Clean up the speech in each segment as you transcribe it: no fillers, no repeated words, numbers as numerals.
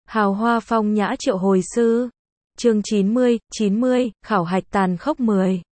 Hào hoa phong nhã triệu hồi sư. Chương 90, khảo hạch tàn khốc 10.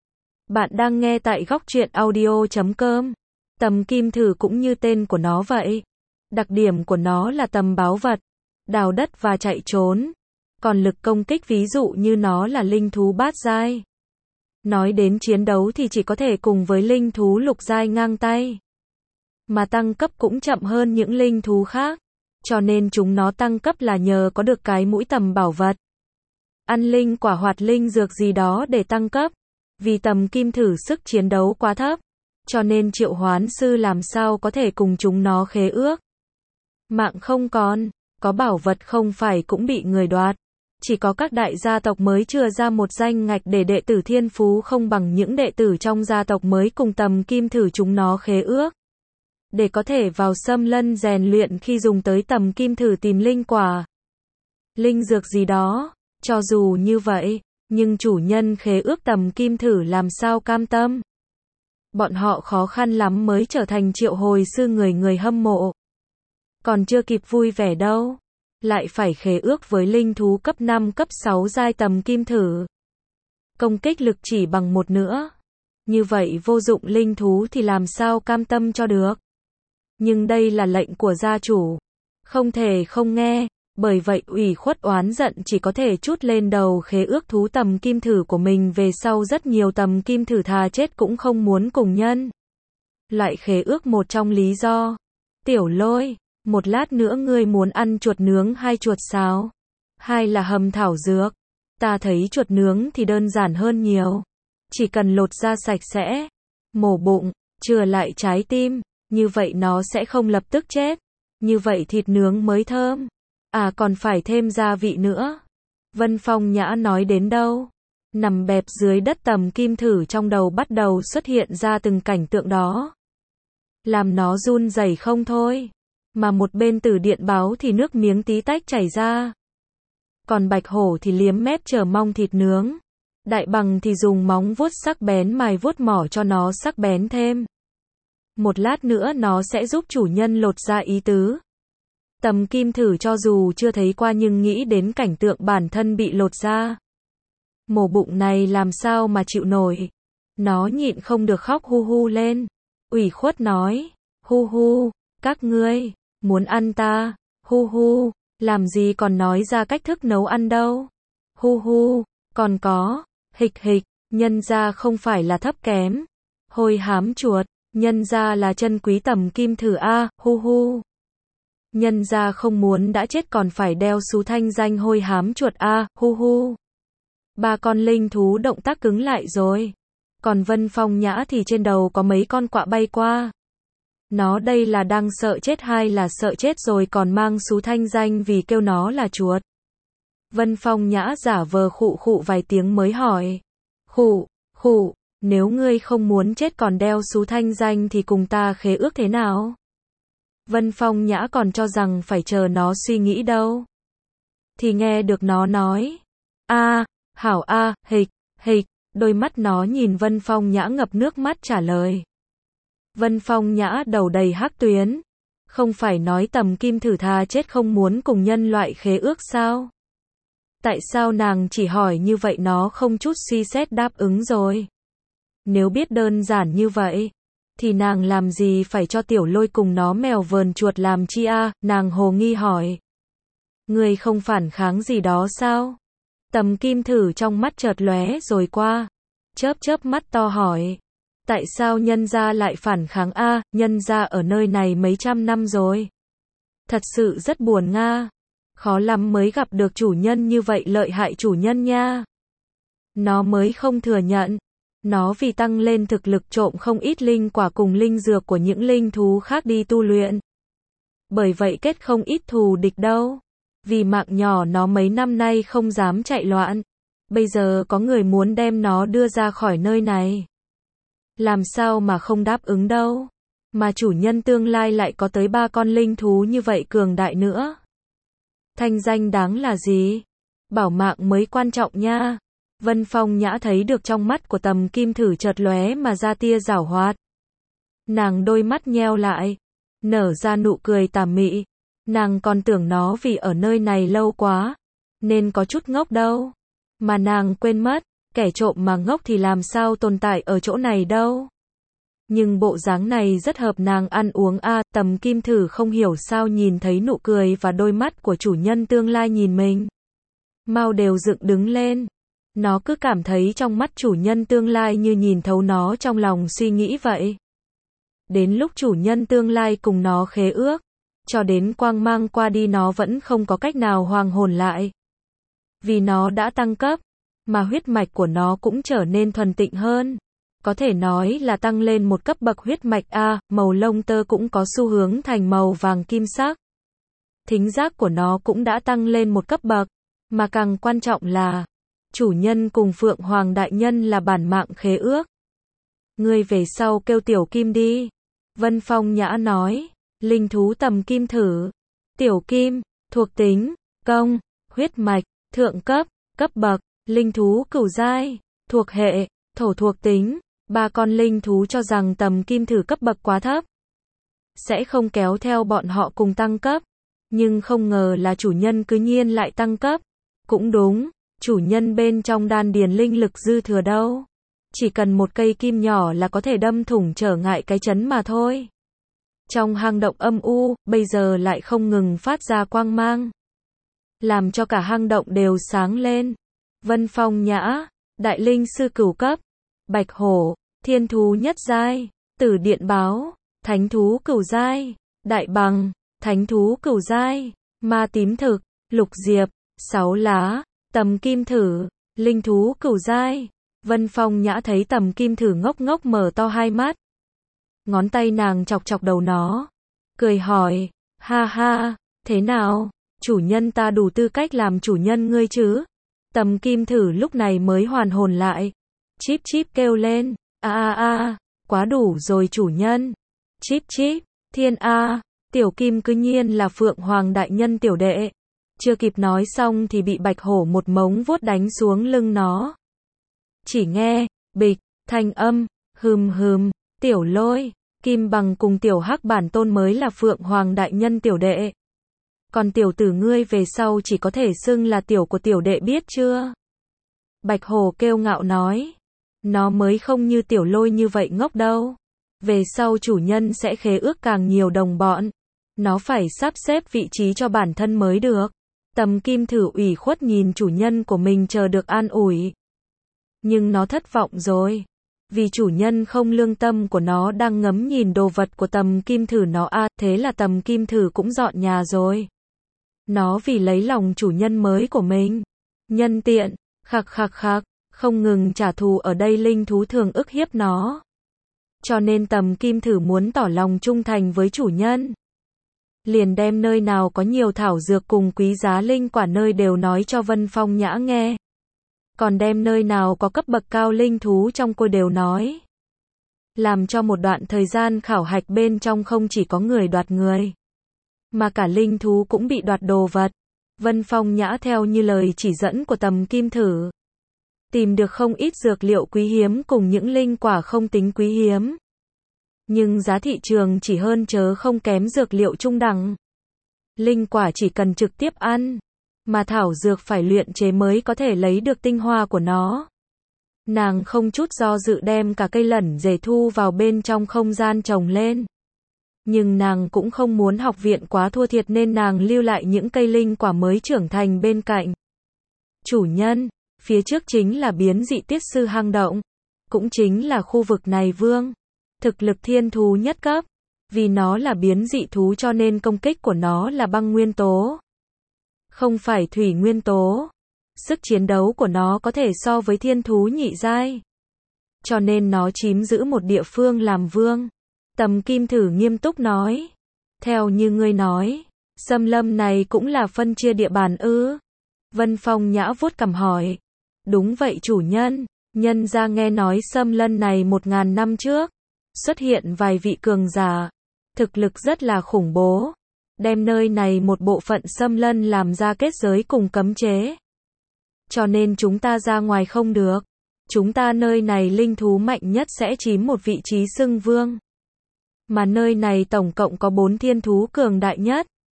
Bạn đang nghe tại góc truyện audio.com. Tầm kim thử cũng như tên của nó vậy. Đặc điểm của nó là tầm báo vật, đào đất và chạy trốn. Còn lực công kích ví dụ như nó là linh thú bát giai. Nói đến chiến đấu thì chỉ có thể cùng với linh thú lục giai ngang tay. Mà tăng cấp cũng chậm hơn những linh thú khác. Cho nên chúng nó tăng cấp là nhờ có được cái mũi tầm bảo vật. Ăn linh quả hoạt linh dược gì đó để tăng cấp. Vì tầm kim thử sức chiến đấu quá thấp. Cho nên triệu hoán sư làm sao có thể cùng chúng nó khế ước. Mạng không còn, có bảo vật không phải cũng bị người đoạt. Chỉ có các đại gia tộc mới chừa ra một danh ngạch để đệ tử thiên phú không bằng những đệ tử trong gia tộc mới cùng tầm kim thử chúng nó khế ước. Để có thể vào xâm lân rèn luyện khi dùng tới tầm kim thử tìm linh quả, linh dược gì đó. Cho dù như vậy, nhưng chủ nhân khế ước tầm kim thử làm sao cam tâm. Bọn họ khó khăn lắm mới trở thành triệu hồi sư người hâm mộ. Còn chưa kịp vui vẻ đâu, lại phải khế ước với linh thú cấp 5 cấp 6 giai tầm kim thử. Công kích lực chỉ bằng một nữa. Như vậy vô dụng linh thú thì làm sao cam tâm cho được. Nhưng đây là lệnh của gia chủ, không thể không nghe. Bởi vậy ủy khuất oán giận chỉ có thể trút lên đầu khế ước thú tầm kim thử của mình. Về sau rất nhiều tầm kim thử thà chết cũng không muốn cùng nhân loại khế ước. Một trong lý do, Tiểu Lôi, một lát nữa ngươi muốn ăn chuột nướng hay chuột xào? Hay là hầm thảo dược? Ta thấy chuột nướng thì đơn giản hơn nhiều. Chỉ cần lột da sạch sẽ, mổ bụng, chừa lại trái tim, như vậy nó sẽ không lập tức chết. Như vậy thịt nướng mới thơm. À còn phải thêm gia vị nữa. Vân Phong Nhã nói đến đâu, nằm bẹp dưới đất tầm kim thử trong đầu bắt đầu xuất hiện ra từng cảnh tượng đó. Làm nó run rẩy không thôi. Mà một bên Tử Điện Báo thì nước miếng tí tách chảy ra. Còn Bạch Hổ thì liếm mép chờ mong thịt nướng. Đại Bằng thì dùng móng vuốt sắc bén mài vuốt mỏ cho nó sắc bén thêm. Một lát nữa nó sẽ giúp chủ nhân lột ra ý tứ. Tầm kim thử cho dù chưa thấy qua nhưng nghĩ đến cảnh tượng bản thân bị lột ra, mổ bụng này làm sao mà chịu nổi. Nó nhịn không được khóc hu hu lên. Ủy khuất nói, hu hu, các ngươi muốn ăn ta, hu hu, làm gì còn nói ra cách thức nấu ăn đâu. Hu hu, còn có, hịch hịch, nhân ra không phải là thấp kém. Hôi hám chuột, nhân ra là chân quý tầm kim thử a, hu hu. Nhân ra không muốn đã chết còn phải đeo xú thanh danh hôi hám chuột a, hu hu. Ba con linh thú động tác cứng lại rồi. Còn Vân Phong Nhã thì trên đầu có mấy con quạ bay qua. Nó đây là đang sợ chết hay là sợ chết rồi còn mang xú thanh danh vì kêu nó là chuột. Vân Phong Nhã giả vờ khụ khụ vài tiếng mới hỏi. Khụ, khụ, nếu ngươi không muốn chết còn đeo xú thanh danh thì cùng ta khế ước thế nào? Vân Phong Nhã còn cho rằng phải chờ nó suy nghĩ đâu. Thì nghe được nó nói. A, hảo a, hịch, hịch, đôi mắt nó nhìn Vân Phong Nhã ngập nước mắt trả lời. Vân Phong Nhã đầu đầy hắc tuyến. Không phải nói tầm kim thử thà chết không muốn cùng nhân loại khế ước sao? Tại sao nàng chỉ hỏi như vậy nó không chút suy xét đáp ứng rồi? Nếu biết đơn giản như vậy, thì nàng làm gì phải cho Tiểu Lôi cùng nó mèo vờn chuột làm chi a? Nàng hồ nghi hỏi. Ngươi không phản kháng gì đó sao? Tầm kim thử trong mắt chợt lóe rồi qua. Chớp mắt to hỏi. Tại sao nhân gia lại phản kháng a? Nhân gia ở nơi này mấy trăm năm rồi. Thật sự rất buồn nga. Khó lắm mới gặp được chủ nhân như vậy lợi hại chủ nhân nha. Nó mới không thừa nhận. Nó vì tăng lên thực lực trộm không ít linh quả cùng linh dược của những linh thú khác đi tu luyện. Bởi vậy kết không ít thù địch đâu. Vì mạng nhỏ nó mấy năm nay không dám chạy loạn. Bây giờ có người muốn đem nó đưa ra khỏi nơi này. Làm sao mà không đáp ứng đâu. Mà chủ nhân tương lai lại có tới 3 con linh thú như vậy cường đại nữa. Thanh danh đáng là gì? Bảo mạng mới quan trọng nha. Vân Phong Nhã thấy được trong mắt của tầm kim thử chợt lóe mà ra tia giảo hoạt. Nàng đôi mắt nheo lại, nở ra nụ cười tà mị. Nàng còn tưởng nó vì ở nơi này lâu quá, nên có chút ngốc đâu. Mà nàng quên mất, kẻ trộm mà ngốc thì làm sao tồn tại ở chỗ này đâu. Nhưng bộ dáng này rất hợp nàng ăn uống a. Tầm Kim Thử không hiểu sao nhìn thấy nụ cười và đôi mắt của chủ nhân tương lai nhìn mình. Mau đều dựng đứng lên. Nó cứ cảm thấy trong mắt chủ nhân tương lai như nhìn thấu nó trong lòng suy nghĩ vậy. Đến lúc chủ nhân tương lai cùng nó khế ước, cho đến quang mang qua đi nó vẫn không có cách nào hoàn hồn lại. Vì nó đã tăng cấp, mà huyết mạch của nó cũng trở nên thuần tịnh hơn. Có thể nói là tăng lên một cấp bậc huyết mạch a, màu lông tơ cũng có xu hướng thành màu vàng kim sắc. Thính giác của nó cũng đã tăng lên một cấp bậc, mà càng quan trọng là chủ nhân cùng Phượng Hoàng đại nhân là bản mạng khế ước. Ngươi về sau kêu Tiểu Kim đi. Vân Phong Nhã nói, linh thú Tầm Kim Thử. Tiểu Kim, thuộc tính, công, huyết mạch, thượng cấp, cấp bậc, linh thú cửu giai, thuộc hệ, thổ thuộc tính. Ba con linh thú cho rằng Tầm Kim Thử cấp bậc quá thấp, sẽ không kéo theo bọn họ cùng tăng cấp. Nhưng không ngờ là chủ nhân cứ nhiên lại tăng cấp. Cũng đúng, chủ nhân bên trong đan điền linh lực dư thừa đâu. Chỉ cần một cây kim nhỏ là có thể đâm thủng trở ngại cái chấn mà thôi. Trong hang động âm u, bây giờ lại không ngừng phát ra quang mang, làm cho cả hang động đều sáng lên. Vân Phong Nhã, đại linh sư cửu cấp, bạch hổ, thiên thú nhất giai, tử điện báo, thánh thú cửu giai, đại bằng, thánh thú cửu giai, ma tím thực, lục diệp, sáu lá, Tầm Kim Thử, linh thú cửu giai. Vân Phong Nhã thấy Tầm Kim Thử ngốc ngốc mở to hai mắt. Ngón tay nàng chọc chọc đầu nó, cười hỏi, ha ha, thế nào, chủ nhân ta đủ tư cách làm chủ nhân ngươi chứ? Tầm Kim Thử lúc này mới hoàn hồn lại, chíp chíp kêu lên, quá đủ rồi chủ nhân. Chíp chíp, thiên a, Tiểu Kim cứ nhiên là Phượng Hoàng đại nhân tiểu đệ. Chưa kịp nói xong thì bị bạch hổ một mống vuốt đánh xuống lưng nó. Chỉ nghe, bịch, thanh âm, hừm, Tiểu Lôi, Kim Bằng cùng Tiểu Hắc bản tôn mới là Phượng Hoàng đại nhân tiểu đệ. Còn tiểu tử ngươi về sau chỉ có thể xưng là tiểu của tiểu đệ biết chưa? Bạch hổ kêu ngạo nói. Nó mới không như Tiểu Lôi như vậy ngốc đâu. Về sau chủ nhân sẽ khế ước càng nhiều đồng bọn. Nó phải sắp xếp vị trí cho bản thân mới được. Tầm Kim Thử ủy khuất nhìn chủ nhân của mình chờ được an ủi. Nhưng nó thất vọng rồi. Vì chủ nhân không lương tâm của nó đang ngắm nhìn đồ vật của Tầm Kim Thử nó thế là Tầm Kim Thử cũng dọn nhà rồi. Nó vì lấy lòng chủ nhân mới của mình. Nhân tiện, khạc, không ngừng trả thù ở đây linh thú thường ức hiếp nó. Cho nên Tầm Kim Thử muốn tỏ lòng trung thành với chủ nhân. Liền đem nơi nào có nhiều thảo dược cùng quý giá linh quả nơi đều nói cho Vân Phong Nhã nghe. Còn đem nơi nào có cấp bậc cao linh thú trong cô đều nói. Làm cho một đoạn thời gian khảo hạch bên trong không chỉ có người đoạt người, mà cả linh thú cũng bị đoạt đồ vật. Vân Phong Nhã theo như lời chỉ dẫn của Tầm Kim Thử, tìm được không ít dược liệu quý hiếm cùng những linh quả không tính quý hiếm. Nhưng giá thị trường chỉ hơn chớ không kém dược liệu trung đẳng. Linh quả chỉ cần trực tiếp ăn, mà thảo dược phải luyện chế mới có thể lấy được tinh hoa của nó. Nàng không chút do dự đem cả cây lẩn rể thu vào bên trong không gian trồng lên. Nhưng nàng cũng không muốn học viện quá thua thiệt nên nàng lưu lại những cây linh quả mới trưởng thành bên cạnh. Chủ nhân, phía trước chính là biến dị tiết sư hang động. Cũng chính là khu vực này vương. Thực lực thiên thú nhất cấp. Vì nó là biến dị thú cho nên công kích của nó là băng nguyên tố, không phải thủy nguyên tố. Sức chiến đấu của nó có thể so với thiên thú nhị giai. Cho nên nó chiếm giữ một địa phương làm vương. Tầm Kim Thử nghiêm túc nói. Theo như ngươi nói, xâm lâm này cũng là phân chia địa bàn ư? Vân Phong Nhã vuốt cằm hỏi. Đúng vậy chủ nhân, nhân ra nghe nói xâm lâm này 1000 năm trước xuất hiện vài vị cường giả, thực lực rất là khủng bố, đem nơi này một bộ phận xâm lâm làm ra kết giới cùng cấm chế. Cho nên chúng ta ra ngoài không được. Chúng ta nơi này linh thú mạnh nhất sẽ chiếm một vị trí xưng vương. Mà nơi này tổng cộng có 4 thiên thú cường đại nhất.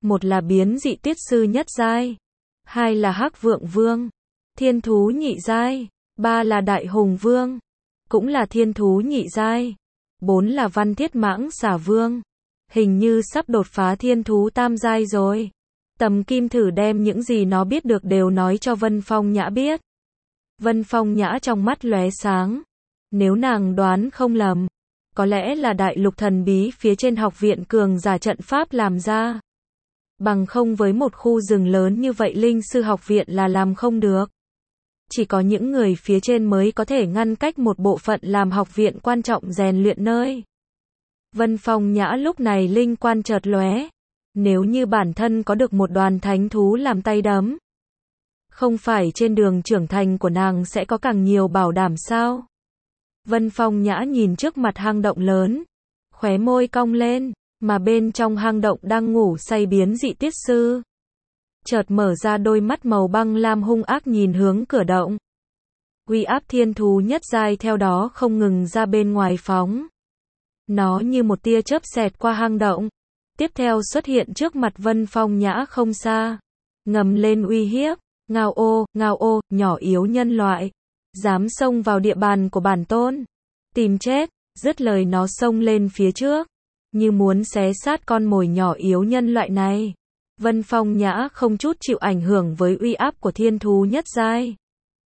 Một là biến dị tiết sư nhất giai, hai là Hắc Vượng Vương, thiên thú nhị giai, ba là Đại Hùng Vương, cũng là thiên thú nhị giai, bốn là Văn Thiết Mãng Xà Vương, hình như sắp đột phá thiên thú tam giai rồi. Tầm Kim thử đem những gì nó biết được đều nói cho Vân Phong Nhã biết. Vân Phong Nhã trong mắt lóe sáng. Nếu nàng đoán không lầm, có lẽ là đại lục thần bí phía trên học viện cường giả trận pháp làm ra. Bằng không với một khu rừng lớn như vậy linh sư học viện là làm không được. Chỉ có những người phía trên mới có thể ngăn cách một bộ phận làm học viện quan trọng rèn luyện nơi. Vân Phong Nhã lúc này linh quan chợt lóe. Nếu như bản thân có được một đoàn thánh thú làm tay đấm, không phải trên đường trưởng thành của nàng sẽ có càng nhiều bảo đảm sao? Vân Phong Nhã nhìn trước mặt hang động lớn, khóe môi cong lên, mà bên trong hang động đang ngủ say biến dị tiết sư. Chợt mở ra đôi mắt màu băng lam hung ác nhìn hướng cửa động. Uy áp thiên thú nhất giai theo đó không ngừng ra bên ngoài phóng. Nó như một tia chớp xẹt qua hang động, tiếp theo xuất hiện trước mặt Vân Phong Nhã không xa, ngầm lên uy hiếp, ngao ô, nhỏ yếu nhân loại, dám xông vào địa bàn của bản tôn, tìm chết, dứt lời nó xông lên phía trước, như muốn xé sát con mồi nhỏ yếu nhân loại này. Vân Phong Nhã không chút chịu ảnh hưởng với uy áp của thiên thú nhất giai.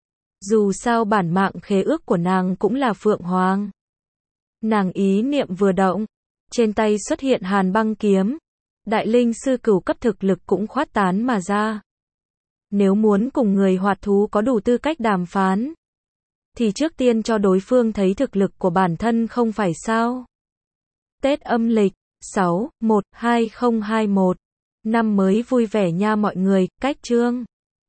Dù sao bản mạng khế ước của nàng cũng là Phượng Hoàng. Nàng ý niệm vừa động, trên tay xuất hiện Hàn Băng kiếm, đại linh sư cửu cấp thực lực cũng khoát tán mà ra. Nếu muốn cùng người hoạt thú có đủ tư cách đàm phán, thì trước tiên cho đối phương thấy thực lực của bản thân không phải sao. Tết âm lịch 6/1/2021, năm mới vui vẻ nha mọi người, cách chương